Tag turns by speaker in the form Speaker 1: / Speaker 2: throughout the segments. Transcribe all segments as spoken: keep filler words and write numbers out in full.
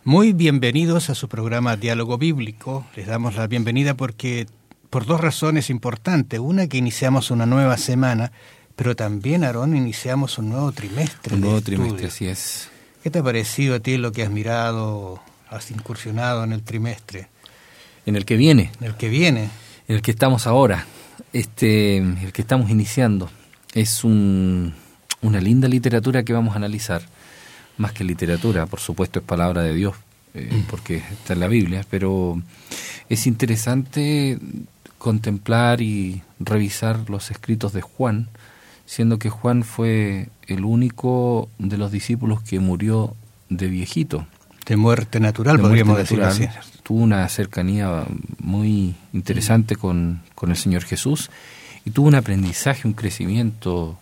Speaker 1: Muy bienvenidos a su programa Diálogo Bíblico. Les damos la bienvenida porque por dos razones importantes. Una, que iniciamos una nueva semana, pero también, Aarón, iniciamos un nuevo trimestre.
Speaker 2: Un nuevo
Speaker 1: de
Speaker 2: trimestre,
Speaker 1: estudio.
Speaker 2: así es.
Speaker 1: ¿Qué te ha parecido a ti lo que has mirado, has incursionado en el trimestre?
Speaker 2: En el que viene.
Speaker 1: En el que viene.
Speaker 2: En el que estamos ahora. Este, el que estamos iniciando. Es un, una linda literatura que vamos a analizar. Más que literatura, por supuesto es palabra de Dios, eh, porque está en la Biblia, pero es interesante contemplar y revisar los escritos de Juan, siendo que Juan fue el único de los discípulos que murió de viejito.
Speaker 1: De muerte natural,
Speaker 2: de
Speaker 1: podríamos
Speaker 2: muerte
Speaker 1: decir
Speaker 2: natural.
Speaker 1: así.
Speaker 2: Tuvo una cercanía muy interesante con, con el Señor Jesús y tuvo un aprendizaje, un crecimiento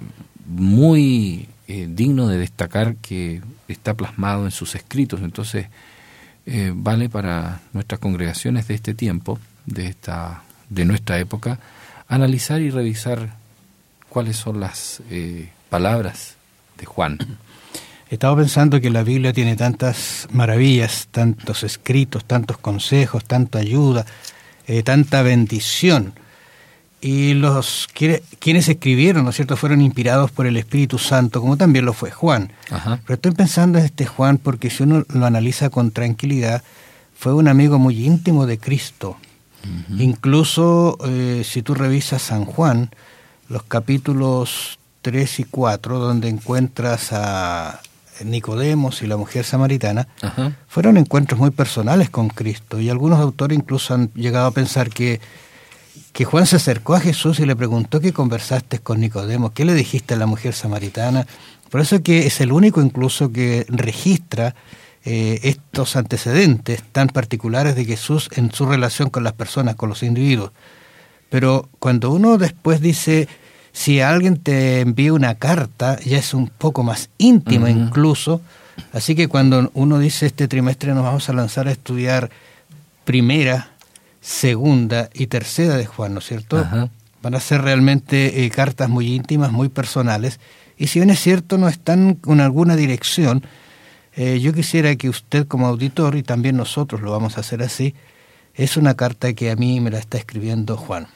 Speaker 2: muy eh, digno de destacar, que está plasmado en sus escritos. Entonces eh, vale para nuestras congregaciones de este tiempo, de esta de nuestra época, analizar y revisar cuáles son las eh, palabras de Juan.
Speaker 1: Estaba pensando que la Biblia tiene tantas maravillas, tantos escritos, tantos consejos, tanta ayuda, eh, tanta bendición. Y los quienes escribieron, ¿no es cierto?, fueron inspirados por el Espíritu Santo, como también lo fue Juan.
Speaker 2: Ajá.
Speaker 1: Pero estoy pensando en este Juan porque si uno lo analiza con tranquilidad, fue un amigo muy íntimo de Cristo. Uh-huh. Incluso eh, si tú revisas San Juan, los capítulos tres y cuatro, donde encuentras a Nicodemos y la mujer samaritana, uh-huh, fueron encuentros muy personales con Cristo. Y algunos autores incluso han llegado a pensar que que Juan se acercó a Jesús y le preguntó: ¿qué conversaste con Nicodemo? ¿Qué le dijiste a la mujer samaritana? Por eso que es el único incluso que registra eh, estos antecedentes tan particulares de Jesús en su relación con las personas, con los individuos. Pero cuando uno después dice, si alguien te envía una carta, ya es un poco más íntima, uh-huh, incluso. Así que cuando uno dice, este trimestre nos vamos a lanzar a estudiar primera, segunda y tercera de Juan, ¿no es cierto? Ajá. Van a ser realmente eh, cartas muy íntimas, muy personales, y si bien es cierto no están con alguna dirección, eh, yo quisiera que usted como auditor, y también nosotros lo vamos a hacer así, es una carta que a mí me la está escribiendo Juan.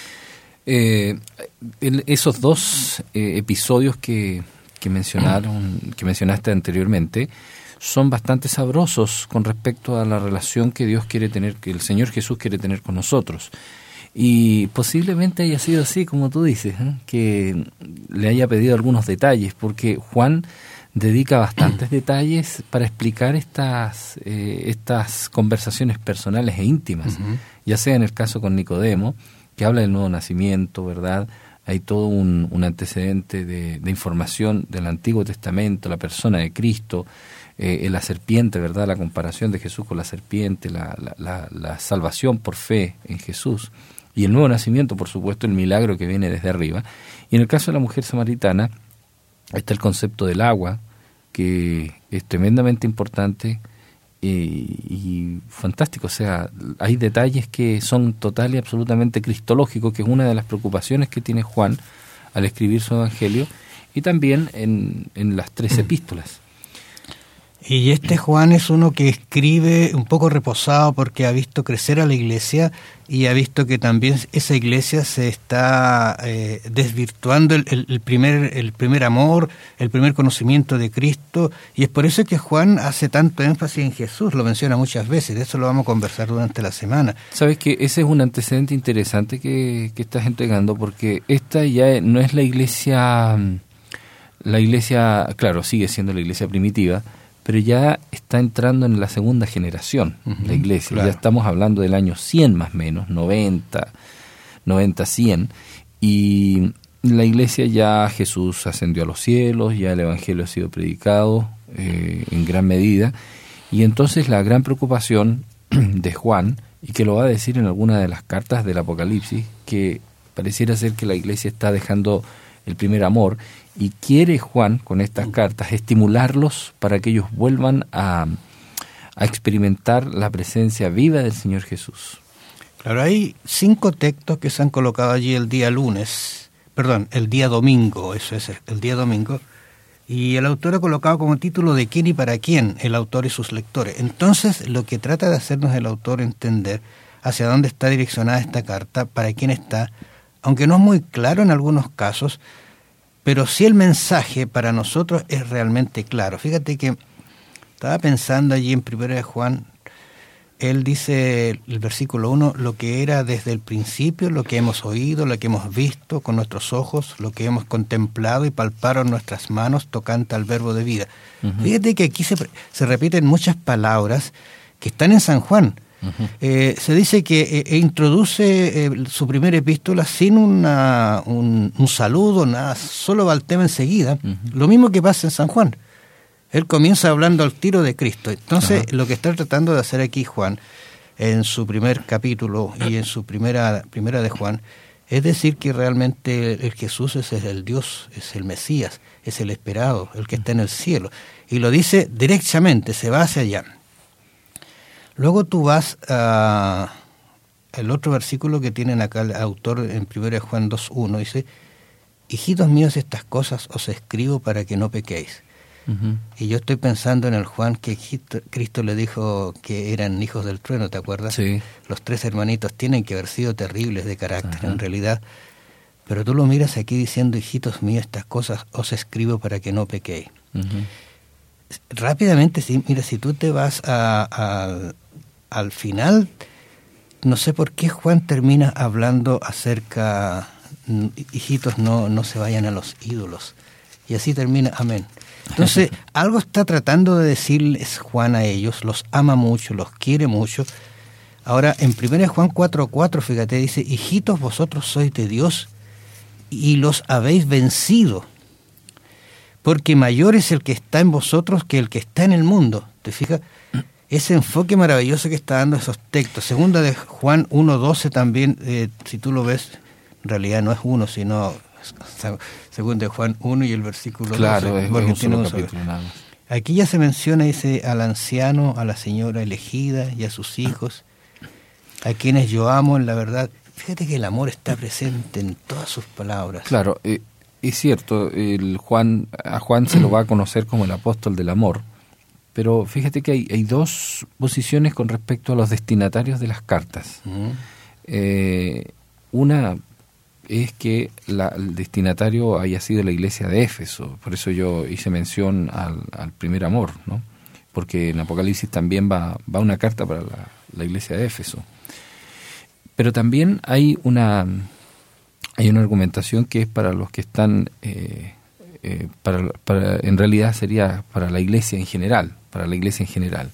Speaker 2: Eh, el, esos dos eh, episodios que, que mencionaron, que mencionaste anteriormente, son bastante sabrosos con respecto a la relación que Dios quiere tener, que el Señor Jesús quiere tener con nosotros. Y posiblemente haya sido así, como tú dices, ¿eh? que le haya pedido algunos detalles, porque Juan dedica bastantes detalles para explicar estas, eh, estas conversaciones personales e íntimas, uh-huh, ya sea en el caso con Nicodemo, que habla del nuevo nacimiento, ¿verdad? Hay todo un, un antecedente de, de información del Antiguo Testamento, la persona de Cristo, Eh, la serpiente, ¿verdad? La comparación de Jesús con la serpiente, la, la, la, la salvación por fe en Jesús, y el nuevo nacimiento, por supuesto, el milagro que viene desde arriba. Y en el caso de la mujer samaritana está el concepto del agua, que es tremendamente importante eh, y fantástico. O sea, hay detalles que son total y absolutamente cristológicos, que es una de las preocupaciones que tiene Juan al escribir su evangelio, y también en, en las tres epístolas.
Speaker 1: Y este Juan es uno que escribe un poco reposado porque ha visto crecer a la iglesia y ha visto que también esa iglesia se está eh, desvirtuando el, el, el, primer, el primer amor, el primer conocimiento de Cristo, y es por eso que Juan hace tanto énfasis en Jesús, lo menciona muchas veces, de eso lo vamos a conversar durante la semana.
Speaker 2: Sabes que ese es un antecedente interesante que, que estás entregando, porque esta ya no es la iglesia, la iglesia, claro, sigue siendo la iglesia primitiva, pero ya está entrando en la segunda generación, uh-huh, la iglesia. Claro. Ya estamos hablando del año cien más o menos, noventa, noventa, cien, y la iglesia ya Jesús ascendió a los cielos, ya el evangelio ha sido predicado eh, en gran medida, y entonces la gran preocupación de Juan, y que lo va a decir en alguna de las cartas del Apocalipsis, que pareciera ser que la iglesia está dejando el primer amor, y quiere Juan con estas cartas estimularlos para que ellos vuelvan a, a experimentar la presencia viva del Señor Jesús.
Speaker 1: Claro, hay cinco textos que se han colocado allí el día lunes, perdón, el día domingo, eso es, el día domingo, Y el autor ha colocado como título de quién y para quién, el autor y sus lectores. Entonces, lo que trata de hacernos el autor entender hacia dónde está direccionada esta carta, para quién está, aunque no es muy claro en algunos casos, pero sí el mensaje para nosotros es realmente claro. Fíjate que estaba pensando allí en Primera de Juan, él dice, el versículo uno, lo que era desde el principio, lo que hemos oído, lo que hemos visto con nuestros ojos, lo que hemos contemplado y palparon nuestras manos tocante al verbo de vida. Uh-huh. Fíjate que aquí se, se repiten muchas palabras que están en San Juan. Uh-huh. Eh, se dice que eh, introduce eh, su primera epístola sin una, un, un saludo, nada, solo va al tema enseguida. Uh-huh. Lo mismo que pasa en San Juan. Él comienza hablando al tiro de Cristo. Entonces, uh-huh. lo que está tratando de hacer aquí Juan, en su primer capítulo y en su primera, primera de Juan, es decir que realmente el Jesús es el Dios, es el Mesías, es el esperado, el que está en el cielo. Y lo dice directamente, se va hacia allá. Luego tú vas a el otro versículo que tienen acá el autor en primera de Juan dos uno, dice, hijitos míos, estas cosas os escribo para que no pequéis. Uh-huh. Y yo estoy pensando en el Juan que Cristo le dijo que eran hijos del trueno, ¿te acuerdas?
Speaker 2: Sí.
Speaker 1: Los tres hermanitos tienen que haber sido terribles de carácter, uh-huh. en realidad. Pero tú lo miras aquí diciendo, hijitos míos, estas cosas os escribo para que no pequéis. Uh-huh. Rápidamente, sí, mira, si tú te vas a, a, al final, no sé por qué Juan termina hablando acerca, hijitos, no, no se vayan a los ídolos. Y así termina, amén. Entonces, algo está tratando de decirles Juan a ellos, los ama mucho, los quiere mucho. Ahora, en primera de Juan cuatro cuatro, fíjate, dice, hijitos, vosotros sois de Dios y los habéis vencido, porque mayor es el que está en vosotros que el que está en el mundo. ¿Te fijas? Ese enfoque maravilloso que está dando esos textos. Segunda de Juan uno doce también, eh, si tú lo ves, en realidad no es uno, sino... Según de Juan uno y el versículo
Speaker 2: claro,
Speaker 1: doce,
Speaker 2: es,
Speaker 1: porque
Speaker 2: es
Speaker 1: tiene
Speaker 2: un
Speaker 1: un
Speaker 2: solo capítulo, nada más.
Speaker 1: Aquí ya se menciona, dice, al anciano, a la señora elegida y a sus hijos, a quienes yo amo en la verdad. Fíjate que el amor está presente en todas sus palabras.
Speaker 2: Claro, eh, es cierto, el Juan a Juan se lo va a conocer como el apóstol del amor, pero fíjate que hay, hay dos posiciones con respecto a los destinatarios de las cartas. Uh-huh. Eh, una es que la, el destinatario haya sido la iglesia de Éfeso, por eso yo hice mención al, al primer amor, ¿no? Porque en Apocalipsis también va, va una carta para la, la iglesia de Éfeso. Pero también hay una hay una argumentación que es para los que están, eh, eh, para, para, en realidad sería para la iglesia en general, para la iglesia en general.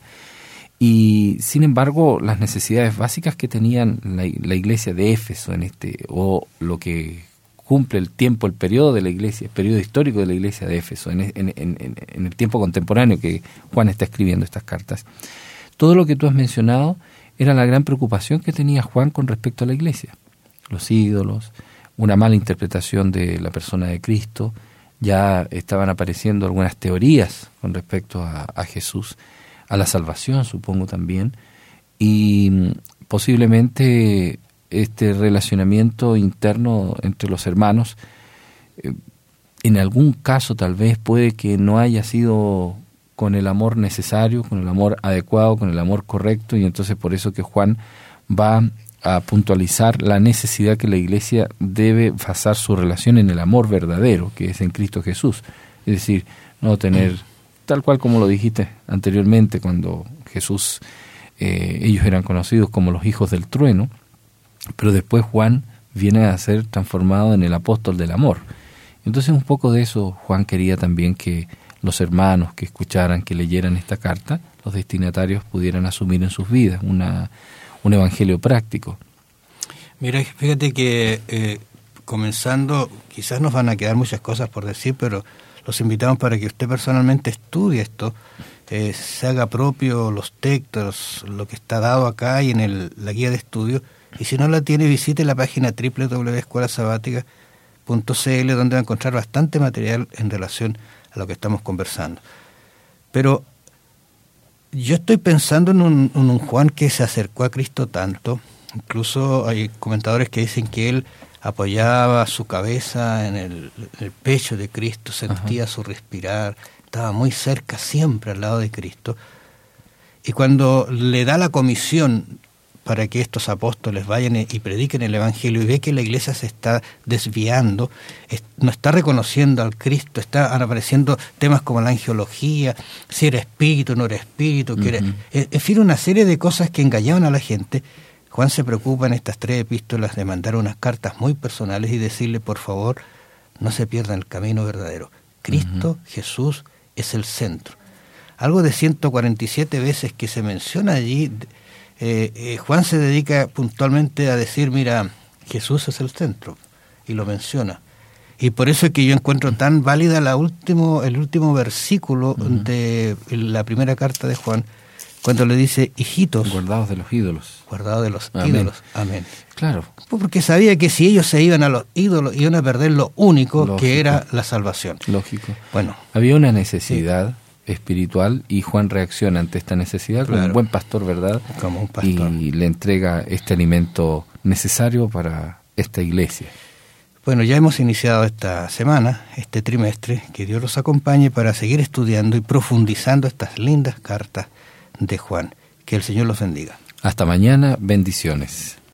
Speaker 2: Y sin embargo, las necesidades básicas que tenían la, la iglesia de Éfeso en este, o lo que cumple el tiempo, el periodo de la iglesia, el periodo histórico de la iglesia de Éfeso, en, en, en, en el tiempo contemporáneo que Juan está escribiendo estas cartas, todo lo que tú has mencionado era la gran preocupación que tenía Juan con respecto a la iglesia. Los ídolos, una mala interpretación de la persona de Cristo, ya estaban apareciendo algunas teorías con respecto a, a Jesús, a la salvación, supongo también, y posiblemente este relacionamiento interno entre los hermanos, eh, en algún caso tal vez puede que no haya sido con el amor necesario, con el amor adecuado, con el amor correcto, y entonces por eso que Juan va a puntualizar la necesidad que la iglesia debe basar su relación en el amor verdadero, que es en Cristo Jesús, es decir, no tener... tal cual como lo dijiste anteriormente, cuando Jesús, eh, ellos eran conocidos como los hijos del trueno, pero después Juan viene a ser transformado en el apóstol del amor. Entonces un poco de eso Juan quería también que los hermanos que escucharan, que leyeran esta carta, los destinatarios pudieran asumir en sus vidas una, un evangelio práctico.
Speaker 1: Mira, fíjate que eh, comenzando, quizás nos van a quedar muchas cosas por decir, pero los invitamos para que usted personalmente estudie esto, eh, se haga propio los textos, lo que está dado acá y en el, la guía de estudio, y si no la tiene, visite la página doble u doble u doble u punto escuela sabática punto c l, donde va a encontrar bastante material en relación a lo que estamos conversando. Pero yo estoy pensando en un, en un Juan que se acercó a Cristo tanto, incluso hay comentadores que dicen que él apoyaba su cabeza en el, en el pecho de Cristo, sentía Ajá. su respirar, estaba muy cerca, siempre al lado de Cristo. Y cuando le da la comisión para que estos apóstoles vayan y prediquen el Evangelio y ve que la iglesia se está desviando, no está reconociendo al Cristo, están apareciendo temas como la angiología, si era espíritu, no era espíritu, que uh-huh. era, en fin, una serie de cosas que engañaban a la gente. Juan se preocupa en estas tres epístolas de mandar unas cartas muy personales y decirle, por favor, no se pierdan el camino verdadero. Cristo, uh-huh. Jesús, es el centro. Algo de ciento cuarenta y siete veces que se menciona allí, eh, eh, Juan se dedica puntualmente a decir, mira, Jesús es el centro, y lo menciona. Y por eso es que yo encuentro tan válida la último, el último versículo uh-huh. de la primera carta de Juan, cuando le dice, hijitos,
Speaker 2: guardados de los ídolos.
Speaker 1: Guardados de los
Speaker 2: Amén.
Speaker 1: ídolos. Amén.
Speaker 2: Claro.
Speaker 1: Porque sabía que si ellos se iban a los ídolos, iban a perder lo único Lógico. que era la salvación.
Speaker 2: Lógico.
Speaker 1: Bueno.
Speaker 2: Había una necesidad sí. espiritual y Juan reacciona ante esta necesidad claro. como un buen pastor, ¿verdad?
Speaker 1: Como un pastor.
Speaker 2: Y le entrega este alimento necesario para esta iglesia.
Speaker 1: Bueno, ya hemos iniciado esta semana, este trimestre, que Dios los acompañe para seguir estudiando y profundizando estas lindas cartas de Juan. Que el Señor los bendiga.
Speaker 2: Hasta mañana, bendiciones.